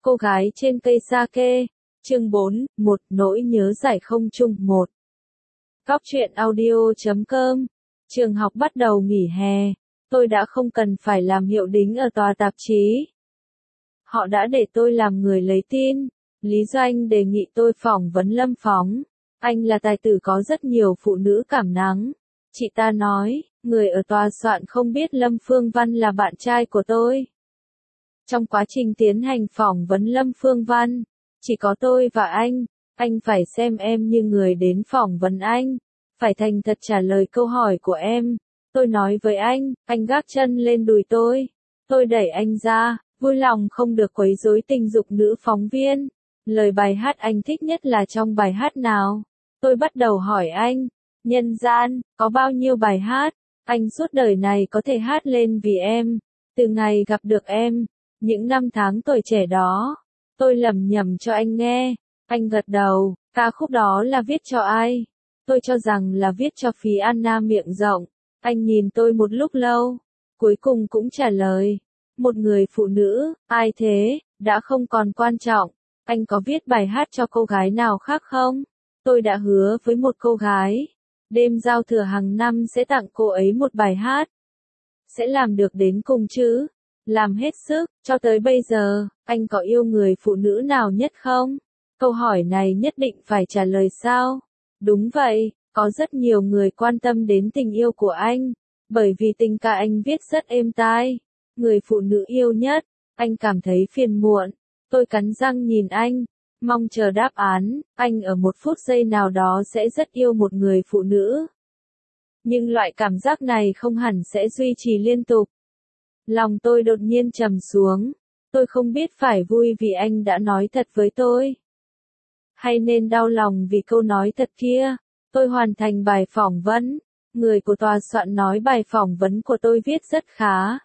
Cô gái trên cây sake, chương 4, một nỗi nhớ giải không chung 1. Góc truyện audio.com. Trường học bắt đầu nghỉ hè, tôi đã không cần phải làm hiệu đính ở tòa tạp chí. Họ đã để tôi làm người lấy tin. Lý Doanh đề nghị tôi phỏng vấn Lâm Phóng. Anh là tài tử có rất nhiều phụ nữ cảm nắng. Chị ta nói, người ở tòa soạn không biết Lâm Phương Văn là bạn trai của tôi. Trong quá trình tiến hành phỏng vấn Lâm Phương Văn, chỉ có tôi và anh phải xem em như người đến phỏng vấn anh, phải thành thật trả lời câu hỏi của em. Tôi nói với anh gác chân lên đùi tôi đẩy anh ra, vui lòng không được quấy rối tình dục nữ phóng viên. Lời bài hát anh thích nhất là trong bài hát nào? Tôi bắt đầu hỏi anh, nhân gian, có bao nhiêu bài hát, anh suốt đời này có thể hát lên vì em, từ ngày gặp được em. Những năm tháng tuổi trẻ đó, tôi lẩm nhẩm cho anh nghe. Anh gật đầu, ca khúc đó là viết cho ai? Tôi cho rằng là viết cho Phí Anna miệng rộng. Anh nhìn tôi một lúc lâu, cuối cùng cũng trả lời. Một người phụ nữ, ai thế, đã không còn quan trọng. Anh có viết bài hát cho cô gái nào khác không? Tôi đã hứa với một cô gái. Đêm giao thừa hàng năm sẽ tặng cô ấy một bài hát. Sẽ làm được đến cùng chứ? Làm hết sức, cho tới bây giờ, anh có yêu người phụ nữ nào nhất không? Câu hỏi này nhất định phải trả lời sao? Đúng vậy, có rất nhiều người quan tâm đến tình yêu của anh, bởi vì tình ca anh viết rất êm tai. Người phụ nữ yêu nhất, anh cảm thấy phiền muộn. Tôi cắn răng nhìn anh, mong chờ đáp án. Anh ở một phút giây nào đó sẽ rất yêu một người phụ nữ. Nhưng loại cảm giác này không hẳn sẽ duy trì liên tục. Lòng tôi đột nhiên trầm xuống. Tôi không biết phải vui vì anh đã nói thật với tôi, hay nên đau lòng vì câu nói thật kia. Tôi hoàn thành bài phỏng vấn. Người của tòa soạn nói bài phỏng vấn của tôi viết rất khá.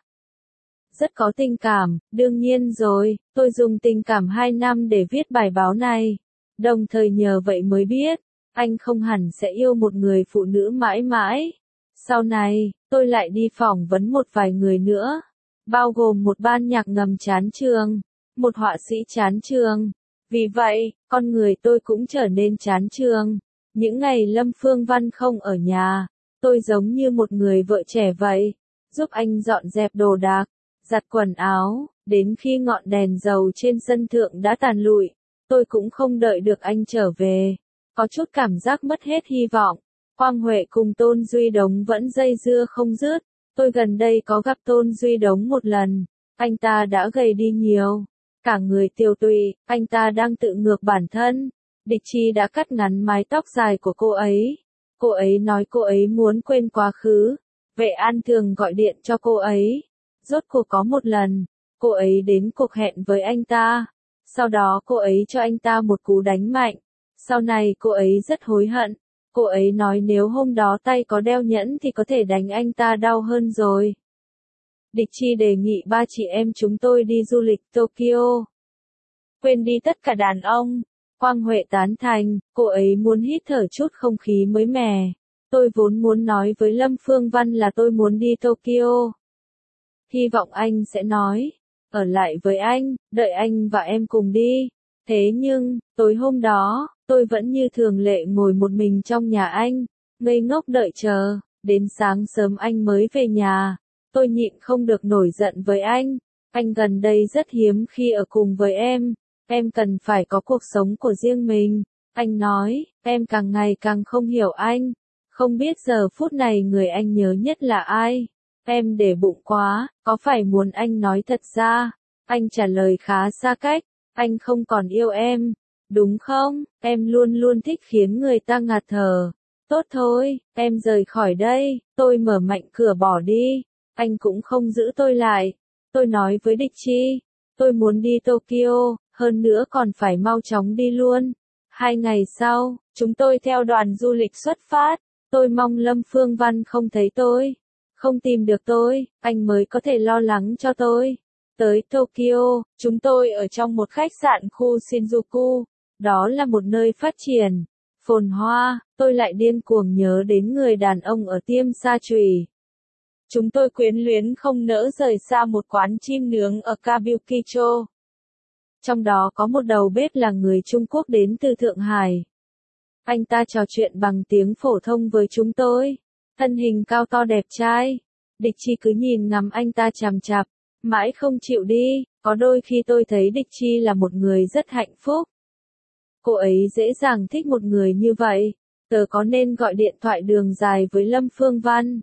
Rất có tình cảm, đương nhiên rồi, tôi dùng tình cảm 2 năm để viết bài báo này. Đồng thời nhờ vậy mới biết, anh không hẳn sẽ yêu một người phụ nữ mãi mãi. Sau này, tôi lại đi phỏng vấn một vài người nữa, bao gồm một ban nhạc ngầm chán trường, một họa sĩ chán trường. Vì vậy, con người tôi cũng trở nên chán trường. Những ngày Lâm Phương Văn không ở nhà, tôi giống như một người vợ trẻ vậy, giúp anh dọn dẹp đồ đạc, giặt quần áo, đến khi ngọn đèn dầu trên sân thượng đã tàn lụi, tôi cũng không đợi được anh trở về. Có chút cảm giác mất hết hy vọng. Quang Huệ cùng Tôn Duy Đống vẫn dây dưa không dứt. Tôi gần đây có gặp Tôn Duy Đống một lần. Anh ta đã gầy đi nhiều, cả người tiều tụy, anh ta đang tự ngược bản thân. Địch Chi đã cắt ngắn mái tóc dài của cô ấy. Cô ấy nói cô ấy muốn quên quá khứ. Vệ An thường gọi điện cho cô ấy. Rốt cuộc có một lần, cô ấy đến cuộc hẹn với anh ta. Sau đó cô ấy cho anh ta một cú đánh mạnh. Sau này cô ấy rất hối hận. Cô ấy nói nếu hôm đó tay có đeo nhẫn thì có thể đánh anh ta đau hơn rồi. Địch Chi đề nghị 3 chị em chúng tôi đi du lịch Tokyo. Quên đi tất cả đàn ông. Quang Huệ tán thành, cô ấy muốn hít thở chút không khí mới mẻ. Tôi vốn muốn nói với Lâm Phương Văn là tôi muốn đi Tokyo. Hy vọng anh sẽ nói, ở lại với anh, đợi anh và em cùng đi. Thế nhưng, tối hôm đó, tôi vẫn như thường lệ ngồi một mình trong nhà anh, ngây ngốc đợi chờ, đến sáng sớm anh mới về nhà. Tôi nhịn không được nổi giận với anh gần đây rất hiếm khi ở cùng với em cần phải có cuộc sống của riêng mình. Anh nói, em càng ngày càng không hiểu anh, không biết giờ phút này người anh nhớ nhất là ai. Em để bụng quá, có phải muốn anh nói thật ra? Anh trả lời khá xa cách, anh không còn yêu em, đúng không? Em luôn luôn thích khiến người ta ngạt thở. Tốt thôi, em rời khỏi đây. Tôi mở mạnh cửa bỏ đi. Anh cũng không giữ tôi lại. Tôi nói với Địch Chi, tôi muốn đi Tokyo, hơn nữa còn phải mau chóng đi luôn. 2 ngày sau, chúng tôi theo đoàn du lịch xuất phát. Tôi mong Lâm Phương Văn không thấy tôi, không tìm được tôi, anh mới có thể lo lắng cho tôi. Tới Tokyo, chúng tôi ở trong một khách sạn khu Shinjuku. Đó là một nơi phát triển, phồn hoa. Tôi lại điên cuồng nhớ đến người đàn ông ở Tiêm Sa Chùy. Chúng tôi quyến luyến không nỡ rời xa một quán chim nướng ở Kabukicho. Trong đó có một đầu bếp là người Trung Quốc đến từ Thượng Hải. Anh ta trò chuyện bằng tiếng phổ thông với chúng tôi. Thân hình cao to đẹp trai. Địch Chi cứ nhìn ngắm anh ta chằm chằm, mãi không chịu đi. Có đôi khi tôi thấy Địch Chi là một người rất hạnh phúc. Cô ấy dễ dàng thích một người như vậy. Tớ có nên gọi điện thoại đường dài với Lâm Phương Văn?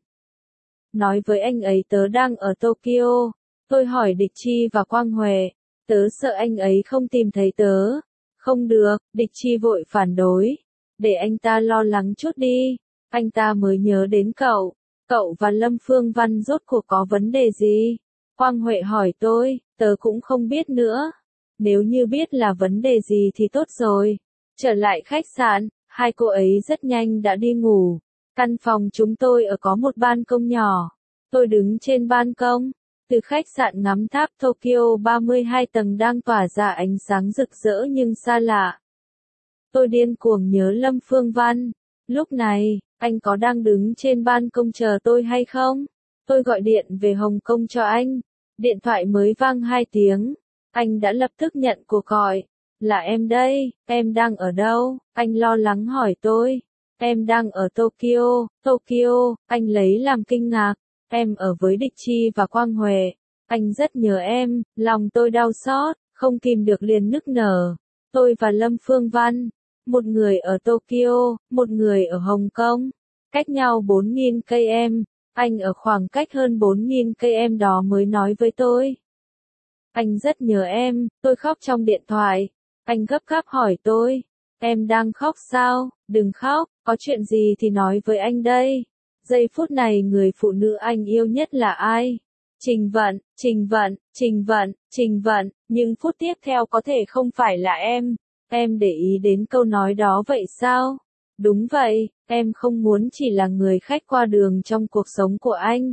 Nói với anh ấy tớ đang ở Tokyo. Tôi hỏi Địch Chi và Quang Huệ. Tớ sợ anh ấy không tìm thấy tớ. Không được, Địch Chi vội phản đối. Để anh ta lo lắng chút đi. Anh ta mới nhớ đến cậu. Cậu và Lâm Phương Văn rốt cuộc có vấn đề gì? Quang Huệ hỏi tôi, tớ cũng không biết nữa. Nếu như biết là vấn đề gì thì tốt rồi. Trở lại khách sạn, hai cô ấy rất nhanh đã đi ngủ. Căn phòng chúng tôi ở có một ban công nhỏ. Tôi đứng trên ban công. Từ khách sạn ngắm tháp Tokyo 32 tầng đang tỏa ra ánh sáng rực rỡ nhưng xa lạ. Tôi điên cuồng nhớ Lâm Phương Văn. Lúc này, anh có đang đứng trên ban công chờ tôi hay không? Tôi gọi điện về Hồng Kông cho anh. Điện thoại mới vang 2 tiếng. Anh đã lập tức nhận cuộc gọi. Là em đây, em đang ở đâu? Anh lo lắng hỏi tôi. Em đang ở Tokyo, Tokyo, anh lấy làm kinh ngạc. Em ở với Địch Chi và Quang Huệ. Anh rất nhớ em, lòng tôi đau xót, không kìm được liền nức nở. Tôi và Lâm Phương Văn, một người ở Tokyo, một người ở Hồng Kông, cách nhau 4.000 km. Anh ở khoảng cách hơn 4.000 km đó mới nói với tôi. Anh rất nhớ em, tôi khóc trong điện thoại. Anh gấp gáp hỏi tôi. Em đang khóc sao? Đừng khóc, có chuyện gì thì nói với anh đây. Giây phút này người phụ nữ anh yêu nhất là ai? Trình Vận, Trình Vận, Trình Vận, Trình Vận, nhưng phút tiếp theo có thể không phải là em. Em để ý đến câu nói đó vậy sao? Đúng vậy, em không muốn chỉ là người khách qua đường trong cuộc sống của anh.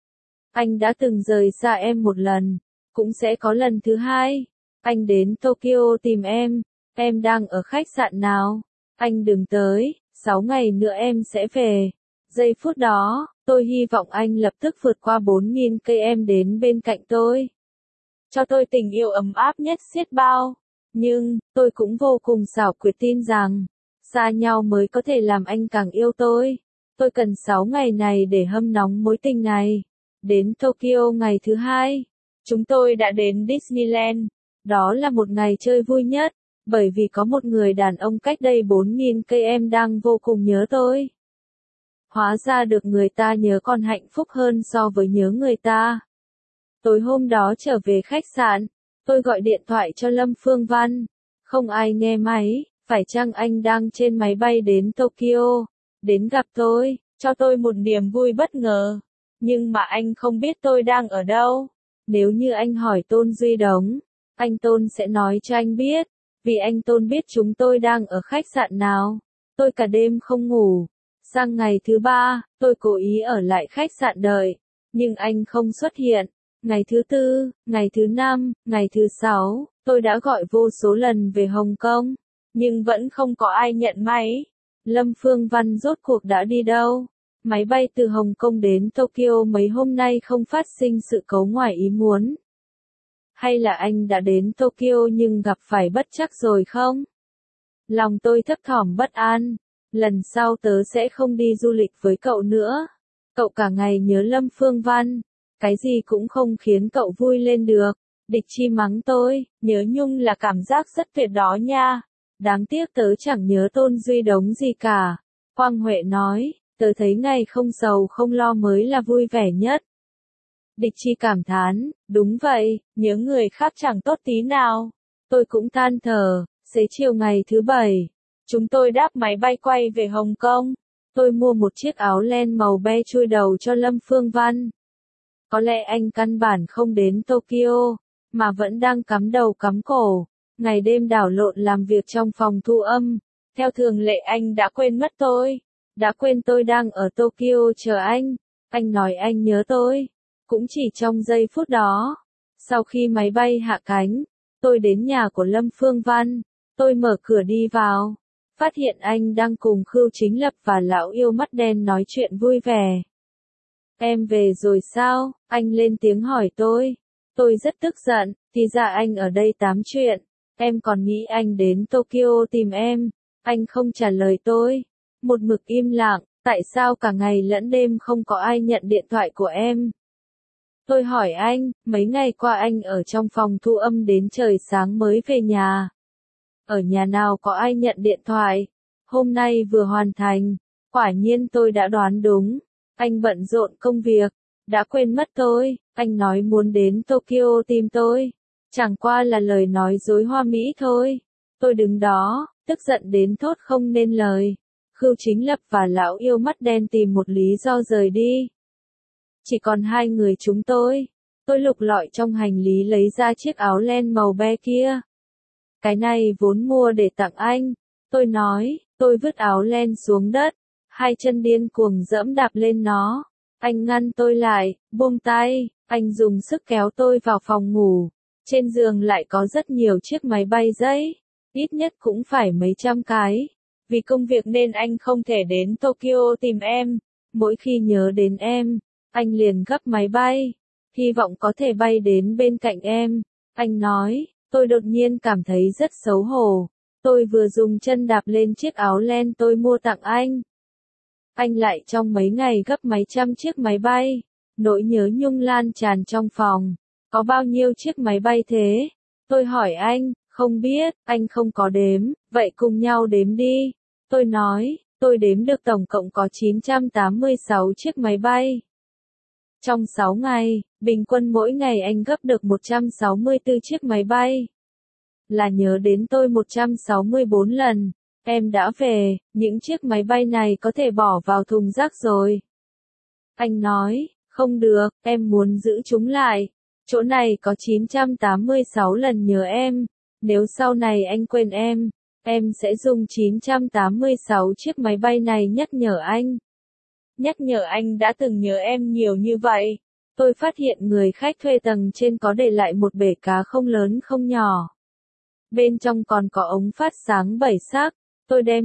Anh đã từng rời xa em một lần, cũng sẽ có lần thứ hai. Anh đến Tokyo tìm em đang ở khách sạn nào? Anh đừng tới, 6 ngày nữa em sẽ về. Giây phút đó, tôi hy vọng anh lập tức vượt qua 4.000 km đến bên cạnh tôi. Cho tôi tình yêu ấm áp nhất xiết bao. Nhưng, tôi cũng vô cùng xảo quyệt tin rằng, xa nhau mới có thể làm anh càng yêu tôi. Tôi cần 6 ngày này để hâm nóng mối tình này. Đến Tokyo ngày thứ 2, chúng tôi đã đến Disneyland. Đó là một ngày chơi vui nhất, bởi vì có một người đàn ông cách đây 4.000 km đang vô cùng nhớ tôi. Hóa ra được người ta nhớ còn hạnh phúc hơn so với nhớ người ta. Tối hôm đó trở về khách sạn, tôi gọi điện thoại cho Lâm Phương Văn. Không ai nghe máy, phải chăng anh đang trên máy bay đến Tokyo, đến gặp tôi, cho tôi một niềm vui bất ngờ. Nhưng mà anh không biết tôi đang ở đâu. Nếu như anh hỏi Tôn Duy Đống, anh Tôn sẽ nói cho anh biết, vì anh Tôn biết chúng tôi đang ở khách sạn nào. Tôi cả đêm không ngủ. Sang ngày thứ 3, tôi cố ý ở lại khách sạn đợi, nhưng anh không xuất hiện. Ngày thứ 4, ngày thứ 5, ngày thứ 6, tôi đã gọi vô số lần về Hồng Kông, nhưng vẫn không có ai nhận máy. Lâm Phương Văn rốt cuộc đã đi đâu? Máy bay từ Hồng Kông đến Tokyo mấy hôm nay không phát sinh sự cố ngoài ý muốn. Hay là anh đã đến Tokyo nhưng gặp phải bất trắc rồi không? Lòng tôi thấp thỏm bất an. Lần sau tớ sẽ không đi du lịch với cậu nữa. Cậu cả ngày nhớ Lâm Phương Văn. Cái gì cũng không khiến cậu vui lên được. Địch Chi mắng tôi, nhớ nhung là cảm giác rất tuyệt đó nha. Đáng tiếc tớ chẳng nhớ Tôn Duy Đống gì cả. Quang Huệ nói, tớ thấy ngày không sầu không lo mới là vui vẻ nhất. Địch Chi cảm thán, đúng vậy, nhớ người khác chẳng tốt tí nào. Tôi cũng than thở, xế chiều ngày thứ 7. Chúng tôi đáp máy bay quay về Hồng Kông. Tôi mua một chiếc áo len màu be chui đầu cho Lâm Phương Văn. Có lẽ anh căn bản không đến Tokyo, mà vẫn đang cắm đầu cắm cổ, ngày đêm đảo lộn làm việc trong phòng thu âm. Theo thường lệ anh đã quên mất tôi, đã quên tôi đang ở Tokyo chờ anh. Anh nói anh nhớ tôi, cũng chỉ trong giây phút đó. Sau khi máy bay hạ cánh, tôi đến nhà của Lâm Phương Văn, tôi mở cửa đi vào. Phát hiện anh đang cùng Khưu Chính Lập và lão yêu mắt đen nói chuyện vui vẻ. Em về rồi sao? Anh lên tiếng hỏi tôi. Tôi rất tức giận, thì ra anh ở đây tám chuyện. Em còn nghĩ anh đến Tokyo tìm em. Anh không trả lời tôi. Một mực im lặng, tại sao cả ngày lẫn đêm không có ai nhận điện thoại của em? Tôi hỏi anh, mấy ngày qua anh ở trong phòng thu âm đến trời sáng mới về nhà. Ở nhà nào có ai nhận điện thoại? Hôm nay vừa hoàn thành. Quả nhiên tôi đã đoán đúng. Anh bận rộn công việc, đã quên mất tôi. Anh nói muốn đến Tokyo tìm tôi. Chẳng qua là lời nói dối hoa mỹ thôi. Tôi đứng đó, tức giận đến thốt không nên lời. Khưu Chính Lập và lão yêu mắt đen tìm một lý do rời đi. Chỉ còn hai người chúng tôi. Tôi lục lọi trong hành lý lấy ra chiếc áo len màu be kia. Cái này vốn mua để tặng anh. Tôi nói, tôi vứt áo len xuống đất. Hai chân điên cuồng dẫm đạp lên nó. Anh ngăn tôi lại, buông tay. Anh dùng sức kéo tôi vào phòng ngủ. Trên giường lại có rất nhiều chiếc máy bay giấy. Ít nhất cũng phải mấy trăm cái. Vì công việc nên anh không thể đến Tokyo tìm em. Mỗi khi nhớ đến em, anh liền gấp máy bay. Hy vọng có thể bay đến bên cạnh em. Anh nói, tôi đột nhiên cảm thấy rất xấu hổ. Tôi vừa dùng chân đạp lên chiếc áo len tôi mua tặng anh. Anh lại trong mấy ngày gấp mấy trăm chiếc máy bay. Nỗi nhớ nhung lan tràn trong phòng. Có bao nhiêu chiếc máy bay thế? Tôi hỏi anh, không biết, anh không có đếm, vậy cùng nhau đếm đi. Tôi nói, tôi đếm được tổng cộng có 986 chiếc máy bay. Trong 6 ngày, bình quân mỗi ngày anh gấp được 164 chiếc máy bay. Là nhớ đến tôi 164 lần. Em đã về, những chiếc máy bay này có thể bỏ vào thùng rác rồi. Anh nói, không được, em muốn giữ chúng lại. Chỗ này có 986 lần nhớ em. Nếu sau này anh quên em sẽ dùng 986 chiếc máy bay này nhắc nhở anh. Nhắc nhở anh đã từng nhớ em nhiều như vậy. Tôi phát hiện người khách thuê tầng trên có để lại một bể cá không lớn không nhỏ. Bên trong còn có ống phát sáng 7 sắc. Tôi đem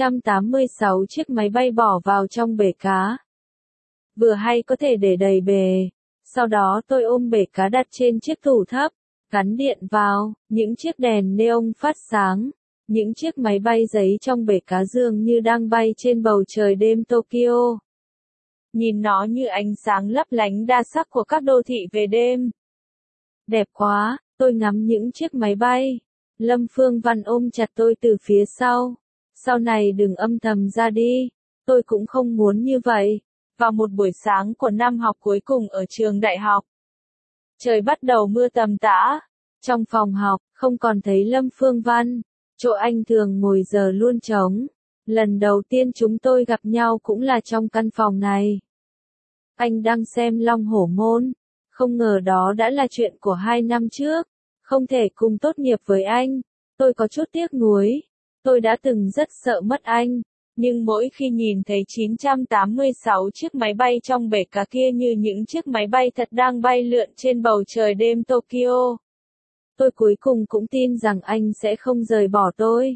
986 chiếc máy bay bỏ vào trong bể cá. Vừa hay có thể để đầy bể. Sau đó tôi ôm bể cá đặt trên chiếc tủ thấp, gắn điện vào, những chiếc đèn neon phát sáng. Những chiếc máy bay giấy trong bể cá dường như đang bay trên bầu trời đêm Tokyo. Nhìn nó như ánh sáng lấp lánh đa sắc của các đô thị về đêm. Đẹp quá, tôi ngắm những chiếc máy bay. Lâm Phương Văn ôm chặt tôi từ phía sau. Sau này đừng âm thầm ra đi. Tôi cũng không muốn như vậy. Vào một buổi sáng của năm học cuối cùng ở trường đại học. Trời bắt đầu mưa tầm tã. Trong phòng học, không còn thấy Lâm Phương Văn. Chỗ anh thường ngồi giờ luôn trống. Lần đầu tiên chúng tôi gặp nhau cũng là trong căn phòng này. Anh đang xem Long Hổ Môn. Không ngờ đó đã là chuyện của 2 năm trước. Không thể cùng tốt nghiệp với anh. Tôi có chút tiếc nuối. Tôi đã từng rất sợ mất anh. Nhưng mỗi khi nhìn thấy 986 chiếc máy bay trong bể cá kia như những chiếc máy bay thật đang bay lượn trên bầu trời đêm Tokyo. Tôi cuối cùng cũng tin rằng anh sẽ không rời bỏ tôi.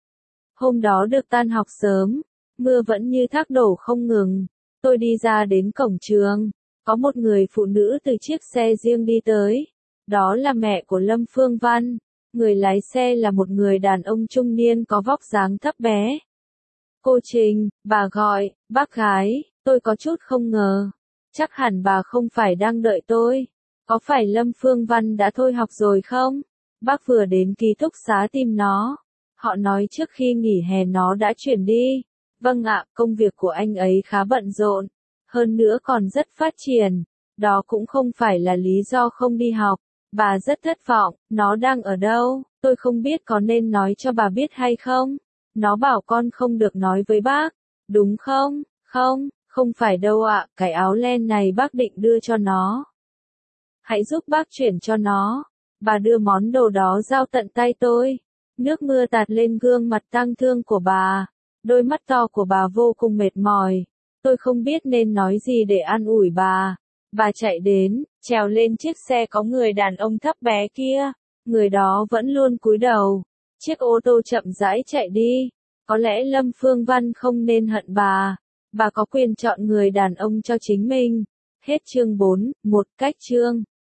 Hôm đó được tan học sớm, mưa vẫn như thác đổ không ngừng. Tôi đi ra đến cổng trường, có một người phụ nữ từ chiếc xe riêng đi tới. Đó là mẹ của Lâm Phương Văn. Người lái xe là một người đàn ông trung niên có vóc dáng thấp bé. Cô Trình, bà gọi, bác gái, tôi có chút không ngờ. Chắc hẳn bà không phải đang đợi tôi. Có phải Lâm Phương Văn đã thôi học rồi không? Bác vừa đến ký túc xá tìm nó. Họ nói trước khi nghỉ hè nó đã chuyển đi. Vâng ạ, công việc của anh ấy khá bận rộn. Hơn nữa còn rất phát triển. Đó cũng không phải là lý do không đi học. Bà rất thất vọng, nó đang ở đâu? Tôi không biết có nên nói cho bà biết hay không? Nó bảo con không được nói với bác. Đúng không? Không phải đâu ạ, cái áo len này bác định đưa cho nó. Hãy giúp bác chuyển cho nó. Bà đưa món đồ đó giao tận tay tôi. Nước mưa tạt lên gương mặt tang thương của bà. Đôi mắt to của bà vô cùng mệt mỏi. Tôi không biết nên nói gì để an ủi bà. Bà chạy đến, trèo lên chiếc xe có người đàn ông thấp bé kia. Người đó vẫn luôn cúi đầu. Chiếc ô tô chậm rãi chạy đi. Có lẽ Lâm Phương Văn không nên hận bà. Bà có quyền chọn người đàn ông cho chính mình. Hết chương 4, một cách chương.